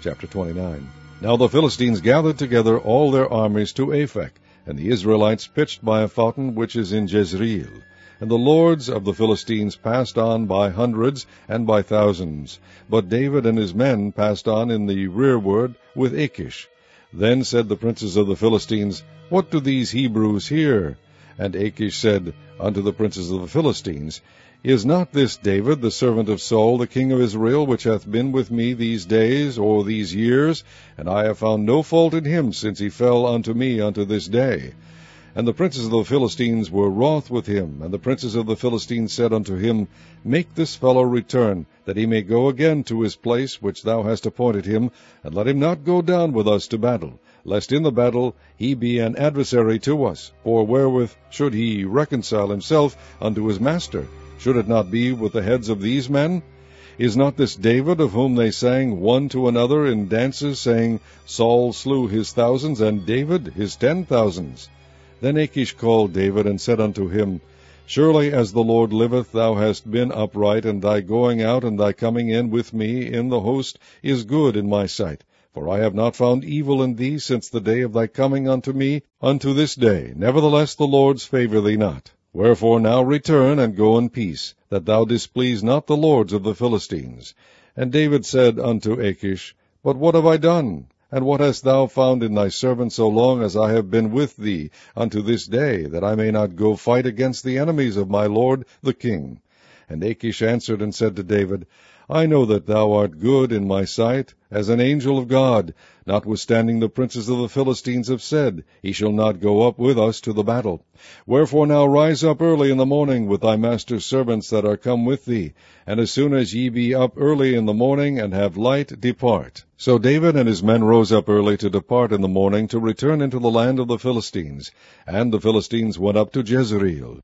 Chapter 29. Now the Philistines gathered together all their armies to Aphek, and the Israelites pitched by a fountain which is in Jezreel. And the lords of the Philistines passed on by hundreds and by thousands. But David and his men passed on in the rearward with Achish. Then said the princes of the Philistines, What do these Hebrews here? And Achish said unto the princes of the Philistines, Is not this David, the servant of Saul, the king of Israel, which hath been with me these days, or these years? And I have found no fault in him, since he fell unto me unto this day. And the princes of the Philistines were wroth with him. And the princes of the Philistines said unto him, Make this fellow return, that he may go again to his place which thou hast appointed him, and let him not go down with us to battle, lest in the battle he be an adversary to us. For wherewith should he reconcile himself unto his master? Should it not be with the heads of these men? Is not this David, of whom they sang one to another in dances, saying, Saul slew his thousands, and David his 10,000s? Then Achish called David, and said unto him, Surely as the Lord liveth, thou hast been upright, and thy going out and thy coming in with me in the host is good in my sight. For I have not found evil in thee since the day of thy coming unto me unto this day. Nevertheless the Lord's favour thee not. Wherefore now return, and go in peace, that thou displease not the lords of the Philistines. And David said unto Achish, But what have I done? And what hast thou found in thy servant so long as I have been with thee unto this day, that I may not go fight against the enemies of my lord the king? And Achish answered and said to David, I know that thou art good in my sight, as an angel of God, notwithstanding the princes of the Philistines have said, He shall not go up with us to the battle. Wherefore now rise up early in the morning with thy master's servants that are come with thee, and as soon as ye be up early in the morning and have light, depart. So David and his men rose up early to depart in the morning to return into the land of the Philistines. And the Philistines went up to Jezreel.